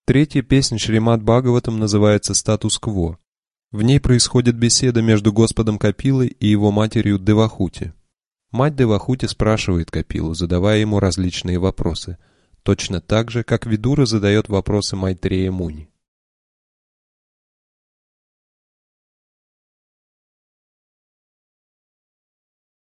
Третья песня Шримад Бхагаватам называется «Статус-кво». В ней происходит беседа между Господом Капилой и его матерью Девахути. Мать Девахути спрашивает Капилу, задавая ему различные вопросы, точно так же, как Видура задает вопросы Майтрея Муни.